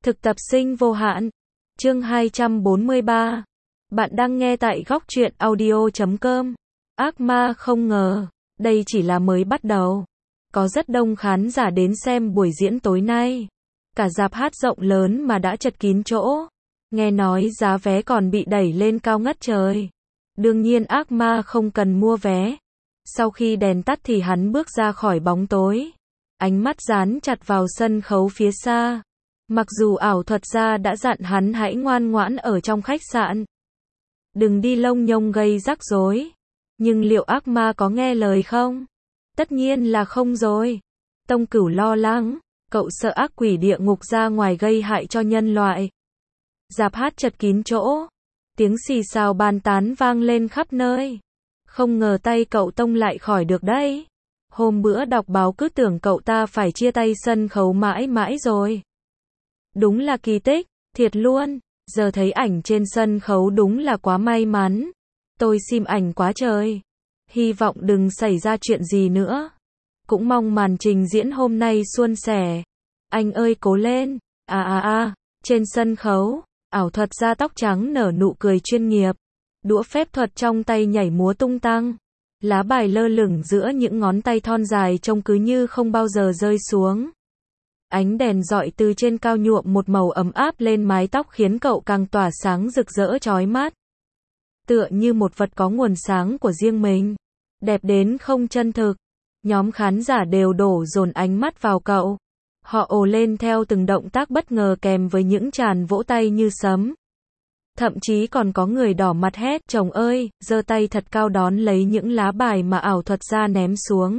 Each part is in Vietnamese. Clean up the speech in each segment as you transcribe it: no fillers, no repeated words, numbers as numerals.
Thực tập sinh vô hạn. Chương 243. Bạn đang nghe tại góc truyện audio.com. Ác ma không ngờ, đây chỉ là mới bắt đầu. Có rất đông khán giả đến xem buổi diễn tối nay. Cả rạp hát rộng lớn mà đã chật kín chỗ. Nghe nói giá vé còn bị đẩy lên cao ngất trời. Đương nhiên ác ma không cần mua vé. Sau khi đèn tắt thì hắn bước ra khỏi bóng tối. Ánh mắt dán chặt vào sân khấu phía xa. Mặc dù ảo thuật gia đã dặn hắn hãy ngoan ngoãn ở trong khách sạn. Đừng đi lông nhông gây rắc rối. Nhưng liệu ác ma có nghe lời không? Tất nhiên là không rồi. Tông Cửu lo lắng. Cậu sợ ác quỷ địa ngục ra ngoài gây hại cho nhân loại. Rạp hát chật kín chỗ. Tiếng xì xào bàn tán vang lên khắp nơi. Không ngờ tay cậu Tông lại khỏi được đấy. Hôm bữa đọc báo cứ tưởng cậu ta phải chia tay sân khấu mãi mãi rồi. Đúng là kỳ tích, thiệt luôn. Giờ thấy ảnh trên sân khấu đúng là quá may mắn. Tôi xem ảnh quá trời. Hy vọng đừng xảy ra chuyện gì nữa. Cũng mong màn trình diễn hôm nay suôn sẻ. Anh ơi cố lên. Trên sân khấu, ảo thuật gia tóc trắng nở nụ cười chuyên nghiệp. Đũa phép thuật trong tay nhảy múa tung tăng. Lá bài lơ lửng giữa những ngón tay thon dài trông cứ như không bao giờ rơi xuống. Ánh đèn rọi từ trên cao nhuộm một màu ấm áp lên mái tóc khiến cậu càng tỏa sáng rực rỡ chói mắt. Tựa như một vật có nguồn sáng của riêng mình. Đẹp đến không chân thực. Nhóm khán giả đều đổ dồn ánh mắt vào cậu. Họ ồ lên theo từng động tác bất ngờ kèm với những tràng vỗ tay như sấm. Thậm chí còn có người đỏ mặt hét, chồng ơi, giơ tay thật cao đón lấy những lá bài mà ảo thuật gia ném xuống.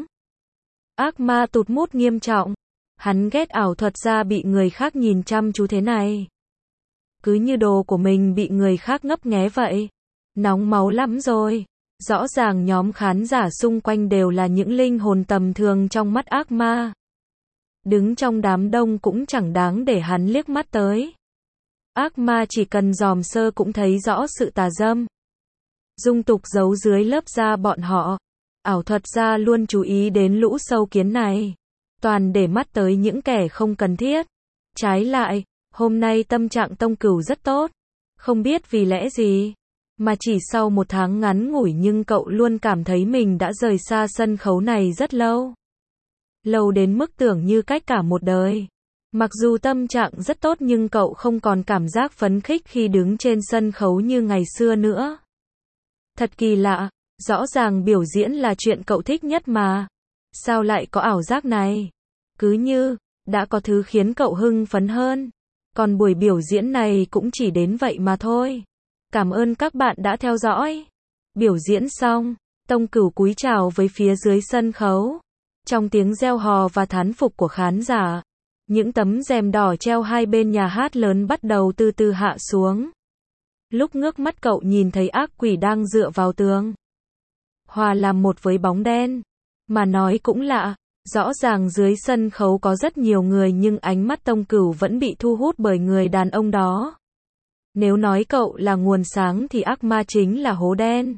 Ác ma tụt mood nghiêm trọng. Hắn ghét ảo thuật gia bị người khác nhìn chăm chú thế này. Cứ như đồ của mình bị người khác ngấp nghé vậy. Nóng máu lắm rồi. Rõ ràng nhóm khán giả xung quanh đều là những linh hồn tầm thường trong mắt ác ma. Đứng trong đám đông cũng chẳng đáng để hắn liếc mắt tới. Ác ma chỉ cần dòm sơ cũng thấy rõ sự tà dâm. Dung tục giấu dưới lớp da bọn họ. Ảo thuật gia luôn chú ý đến lũ sâu kiến này. Toàn để mắt tới những kẻ không cần thiết. Trái lại, hôm nay tâm trạng Tông Cửu rất tốt. Không biết vì lẽ gì, mà chỉ sau một tháng ngắn ngủi nhưng cậu luôn cảm thấy mình đã rời xa sân khấu này rất lâu. Lâu đến mức tưởng như cách cả một đời. Mặc dù tâm trạng rất tốt nhưng cậu không còn cảm giác phấn khích khi đứng trên sân khấu như ngày xưa nữa. Thật kỳ lạ, rõ ràng biểu diễn là chuyện cậu thích nhất mà. Sao lại có ảo giác này? Cứ như, đã có thứ khiến cậu hưng phấn hơn. Còn buổi biểu diễn này cũng chỉ đến vậy mà thôi. Cảm ơn các bạn đã theo dõi. Biểu diễn xong, Tông Cửu cúi chào với phía dưới sân khấu. Trong tiếng reo hò và thán phục của khán giả, những tấm rèm đỏ treo hai bên nhà hát lớn bắt đầu từ từ hạ xuống. Lúc ngước mắt cậu nhìn thấy ác quỷ đang dựa vào tường, hòa làm một với bóng đen. Mà nói cũng lạ, rõ ràng dưới sân khấu có rất nhiều người nhưng ánh mắt Tông Cửu vẫn bị thu hút bởi người đàn ông đó. Nếu nói cậu là nguồn sáng thì ác ma chính là hố đen.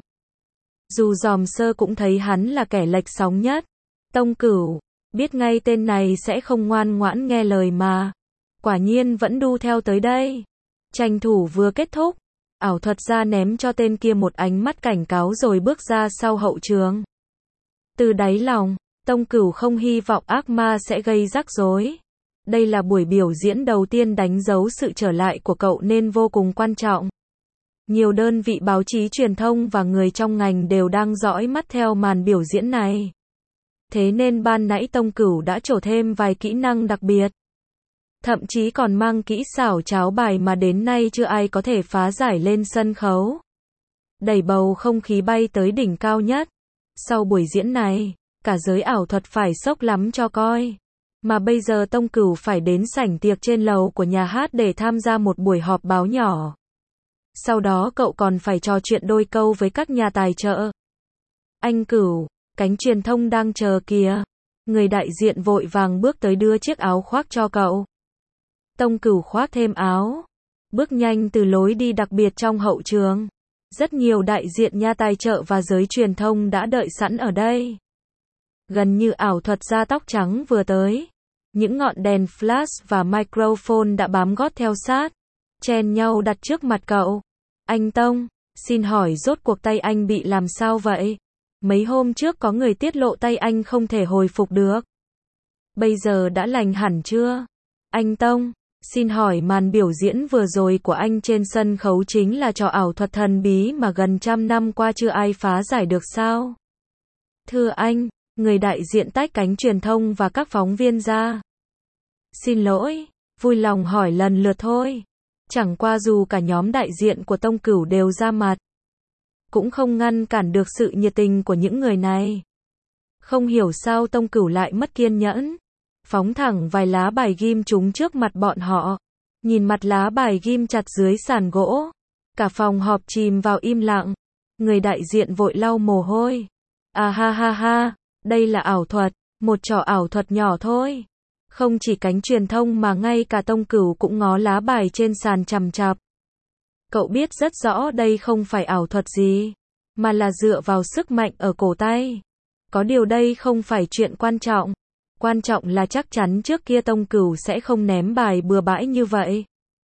Dù dòm sơ cũng thấy hắn là kẻ lệch sóng nhất. Tông Cửu biết ngay tên này sẽ không ngoan ngoãn nghe lời mà. Quả nhiên vẫn đu theo tới đây. Tranh thủ vừa kết thúc, ảo thuật gia ném cho tên kia một ánh mắt cảnh cáo rồi bước ra sau hậu trường. Từ đáy lòng, Tông Cửu không hy vọng ác ma sẽ gây rắc rối. Đây là buổi biểu diễn đầu tiên đánh dấu sự trở lại của cậu nên vô cùng quan trọng. Nhiều đơn vị báo chí truyền thông và người trong ngành đều đang dõi mắt theo màn biểu diễn này. Thế nên ban nãy Tông Cửu đã trổ thêm vài kỹ năng đặc biệt. Thậm chí còn mang kỹ xảo cháo bài mà đến nay chưa ai có thể phá giải lên sân khấu. Đẩy bầu không khí bay tới đỉnh cao nhất. Sau buổi diễn này, cả giới ảo thuật phải sốc lắm cho coi. Mà bây giờ Tông Cửu phải đến sảnh tiệc trên lầu của nhà hát để tham gia một buổi họp báo nhỏ. Sau đó cậu còn phải trò chuyện đôi câu với các nhà tài trợ. Anh Cửu, cánh truyền thông đang chờ kìa. Người đại diện vội vàng bước tới đưa chiếc áo khoác cho cậu. Tông Cửu khoác thêm áo, bước nhanh từ lối đi đặc biệt trong hậu trường. Rất nhiều đại diện nhà tài trợ và giới truyền thông đã đợi sẵn ở đây. Gần như ảo thuật gia tóc trắng vừa tới. Những ngọn đèn flash và microphone đã bám gót theo sát, chen nhau đặt trước mặt cậu. Anh Tông, xin hỏi rốt cuộc tay anh bị làm sao vậy? Mấy hôm trước có người tiết lộ tay anh không thể hồi phục được. Bây giờ đã lành hẳn chưa? Anh Tông, xin hỏi màn biểu diễn vừa rồi của anh trên sân khấu chính là trò ảo thuật thần bí mà gần 100 năm qua chưa ai phá giải được sao? Thưa anh, người đại diện tách cánh truyền thông và các phóng viên ra. Xin lỗi, vui lòng hỏi lần lượt thôi. Chẳng qua dù cả nhóm đại diện của Tông Cửu đều ra mặt, cũng không ngăn cản được sự nhiệt tình của những người này. Không hiểu sao Tông Cửu lại mất kiên nhẫn, phóng thẳng vài lá bài ghim trúng trước mặt bọn họ. Nhìn mặt lá bài ghim chặt dưới sàn gỗ, cả phòng họp chìm vào im lặng. Người đại diện vội lau mồ hôi. À ha ha ha, đây là ảo thuật, một trò ảo thuật nhỏ thôi. Không chỉ cánh truyền thông mà ngay cả Tông Cửu cũng ngó lá bài trên sàn chằm chằm. Cậu biết rất rõ đây không phải ảo thuật gì, mà là dựa vào sức mạnh ở cổ tay. Có điều đây không phải chuyện quan trọng. Quan trọng là chắc chắn trước kia Tông Cửu sẽ không ném bài bừa bãi như vậy.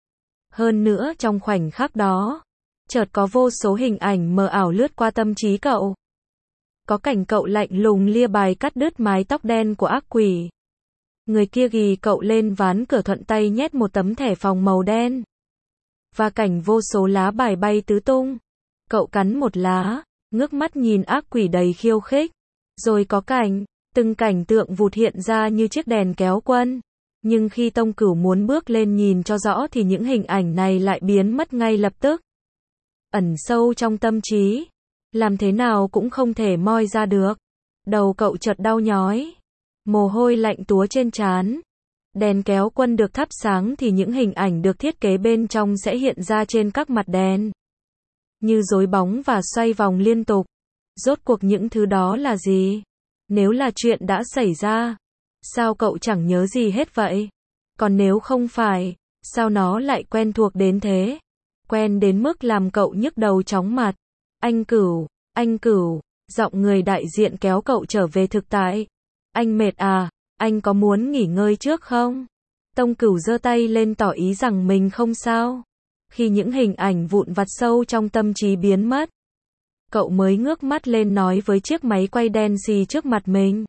Hơn nữa trong khoảnh khắc đó, chợt có vô số hình ảnh mờ ảo lướt qua tâm trí cậu. Có cảnh cậu lạnh lùng lia bài cắt đứt mái tóc đen của ác quỷ. Người kia ghi cậu lên ván cửa thuận tay nhét một tấm thẻ phòng màu đen. Và cảnh vô số lá bài bay tứ tung. Cậu cắn một lá, ngước mắt nhìn ác quỷ đầy khiêu khích. Rồi có cảnh, từng cảnh tượng vụt hiện ra như chiếc đèn kéo quân. Nhưng khi Tông Cửu muốn bước lên nhìn cho rõ thì những hình ảnh này lại biến mất ngay lập tức. Ẩn sâu trong tâm trí, làm thế nào cũng không thể moi ra được. Đầu cậu chợt đau nhói, mồ hôi lạnh túa trên trán. Đèn kéo quân được thắp sáng thì những hình ảnh được thiết kế bên trong sẽ hiện ra trên các mặt đèn, như rối bóng và xoay vòng liên tục. Rốt cuộc những thứ đó là gì? Nếu là chuyện đã xảy ra, sao cậu chẳng nhớ gì hết vậy? Còn nếu không phải, sao nó lại quen thuộc đến thế? Quen đến mức làm cậu nhức đầu chóng mặt. Anh Cửu, giọng người đại diện kéo cậu trở về thực tại. Anh mệt à, anh có muốn nghỉ ngơi trước không? Tông Cửu giơ tay lên tỏ ý rằng mình không sao. Khi những hình ảnh vụn vặt sâu trong tâm trí biến mất, cậu mới ngước mắt lên nói với chiếc máy quay đen xì trước mặt mình.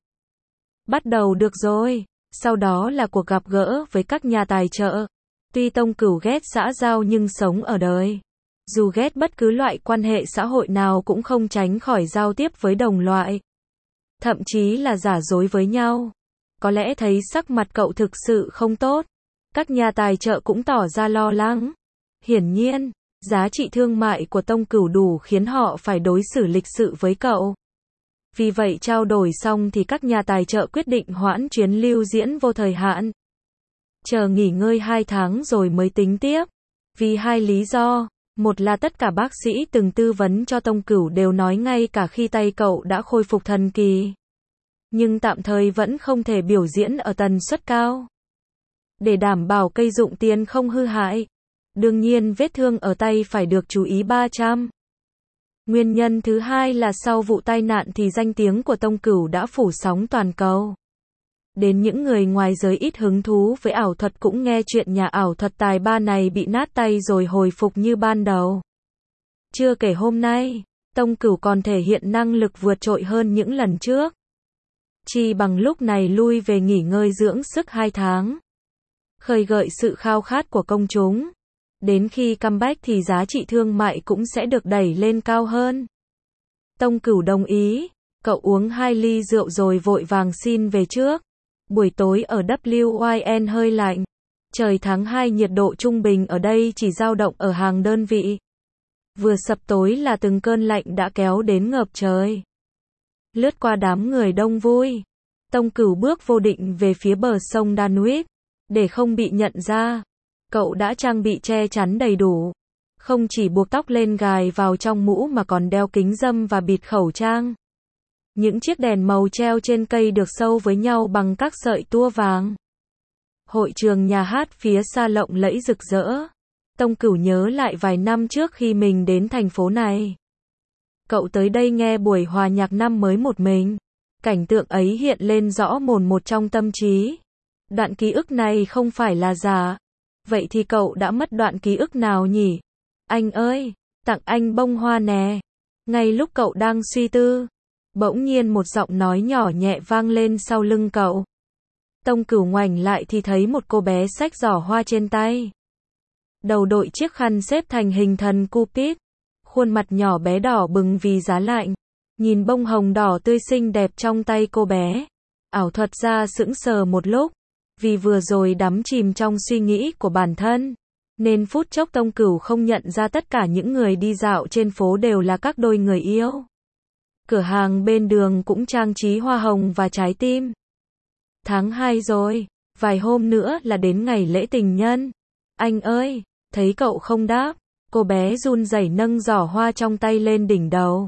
Bắt đầu được rồi. Sau đó là cuộc gặp gỡ với các nhà tài trợ. Tuy Tông Cửu ghét xã giao nhưng sống ở đời, dù ghét bất cứ loại quan hệ xã hội nào cũng không tránh khỏi giao tiếp với đồng loại, thậm chí là giả dối với nhau. Có lẽ thấy sắc mặt cậu thực sự không tốt, các nhà tài trợ cũng tỏ ra lo lắng. Hiển nhiên, giá trị thương mại của Tông Cửu đủ khiến họ phải đối xử lịch sự với cậu. Vì vậy trao đổi xong thì các nhà tài trợ quyết định hoãn chuyến lưu diễn vô thời hạn. Chờ nghỉ ngơi 2 tháng rồi mới tính tiếp. Vì hai lý do. Một là tất cả bác sĩ từng tư vấn cho Tông Cửu đều nói ngay cả khi tay cậu đã khôi phục thần kỳ, nhưng tạm thời vẫn không thể biểu diễn ở tần suất cao. Để đảm bảo cây dụng tiền không hư hại, đương nhiên vết thương ở tay phải được chú ý 300. Nguyên nhân thứ hai là sau vụ tai nạn thì danh tiếng của Tông Cửu đã phủ sóng toàn cầu. Đến những người ngoài giới ít hứng thú với ảo thuật cũng nghe chuyện nhà ảo thuật tài ba này bị nát tay rồi hồi phục như ban đầu. Chưa kể hôm nay, Tông Cửu còn thể hiện năng lực vượt trội hơn những lần trước. Chi bằng lúc này lui về nghỉ ngơi dưỡng sức 2 tháng. Khơi gợi sự khao khát của công chúng. Đến khi comeback thì giá trị thương mại cũng sẽ được đẩy lên cao hơn. Tông Cửu đồng ý, cậu uống 2 ly rượu rồi vội vàng xin về trước. Buổi tối ở WYN hơi lạnh. Trời tháng 2 nhiệt độ trung bình ở đây chỉ dao động ở hàng đơn vị. Vừa sập tối là từng cơn lạnh đã kéo đến ngợp trời. Lướt qua đám người đông vui, Tông Cửu bước vô định về phía bờ sông Danube. Để không bị nhận ra, cậu đã trang bị che chắn đầy đủ. Không chỉ buộc tóc lên gài vào trong mũ mà còn đeo kính râm và bịt khẩu trang. Những chiếc đèn màu treo trên cây được sâu với nhau bằng các sợi tua vàng. Hội trường nhà hát phía xa lộng lẫy rực rỡ. Tông Cửu nhớ lại vài năm trước khi mình đến thành phố này. Cậu tới đây nghe buổi hòa nhạc năm mới một mình. Cảnh tượng ấy hiện lên rõ mồn một trong tâm trí. Đoạn ký ức này không phải là giả. Vậy thì cậu đã mất đoạn ký ức nào nhỉ? Anh ơi, tặng anh bông hoa nè. Ngay lúc cậu đang suy tư, bỗng nhiên một giọng nói nhỏ nhẹ vang lên sau lưng cậu. Tông Cửu ngoảnh lại thì thấy một cô bé xách giỏ hoa trên tay. Đầu đội chiếc khăn xếp thành hình thần Cupid. Khuôn mặt nhỏ bé đỏ bừng vì giá lạnh. Nhìn bông hồng đỏ tươi xinh đẹp trong tay cô bé. Ảo thuật gia sững sờ một lúc. Vì vừa rồi đắm chìm trong suy nghĩ của bản thân. Nên phút chốc Tông Cửu không nhận ra tất cả những người đi dạo trên phố đều là các đôi người yêu. Cửa hàng bên đường cũng trang trí hoa hồng và trái tim. Tháng 2 rồi, vài hôm nữa là đến ngày lễ tình nhân. Anh ơi, thấy cậu không đáp, cô bé run rẩy nâng giỏ hoa trong tay lên đỉnh đầu.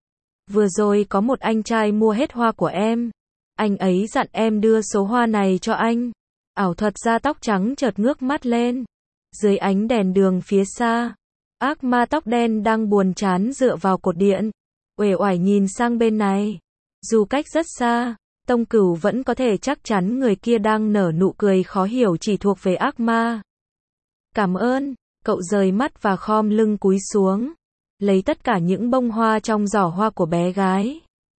Vừa rồi có một anh trai mua hết hoa của em. Anh ấy dặn em đưa số hoa này cho anh. Ảo thuật gia tóc trắng chợt ngước mắt lên. Dưới ánh đèn đường phía xa, ác ma tóc đen đang buồn chán dựa vào cột điện, uể oải nhìn sang bên này. Dù cách rất xa, Tông Cửu vẫn có thể chắc chắn người kia đang nở nụ cười khó hiểu chỉ thuộc về ác ma. Cảm ơn, cậu rời mắt và khom lưng cúi xuống, lấy tất cả những bông hoa trong giỏ hoa của bé gái.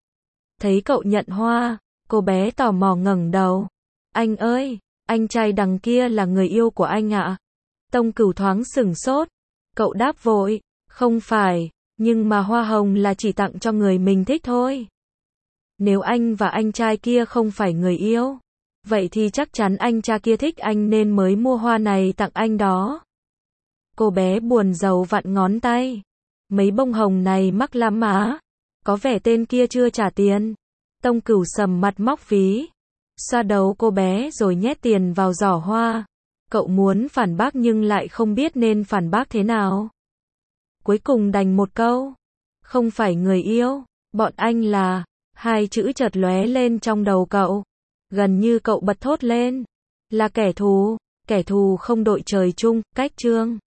Thấy cậu nhận hoa, cô bé tò mò ngẩng đầu. Anh ơi, anh trai đằng kia là người yêu của anh ạ? Tông Cửu thoáng sửng sốt. Cậu đáp vội, không phải, nhưng mà hoa hồng là chỉ tặng cho người mình thích thôi. Nếu anh và anh trai kia không phải người yêu, vậy thì chắc chắn anh trai kia thích anh nên mới mua hoa này tặng anh đó. Cô bé buồn rầu vặn ngón tay. Mấy bông hồng này mắc lắm mà. Có vẻ tên kia chưa trả tiền. Tông Cửu sầm mặt móc ví. Xoa đầu cô bé rồi nhét tiền vào giỏ hoa. Cậu muốn phản bác nhưng lại không biết nên phản bác thế nào. Cuối cùng đành một câu. Không phải người yêu, bọn anh là... Hai chữ chợt lóe lên trong đầu cậu. Gần như cậu bật thốt lên. Là kẻ thù không đội trời chung, cách chương.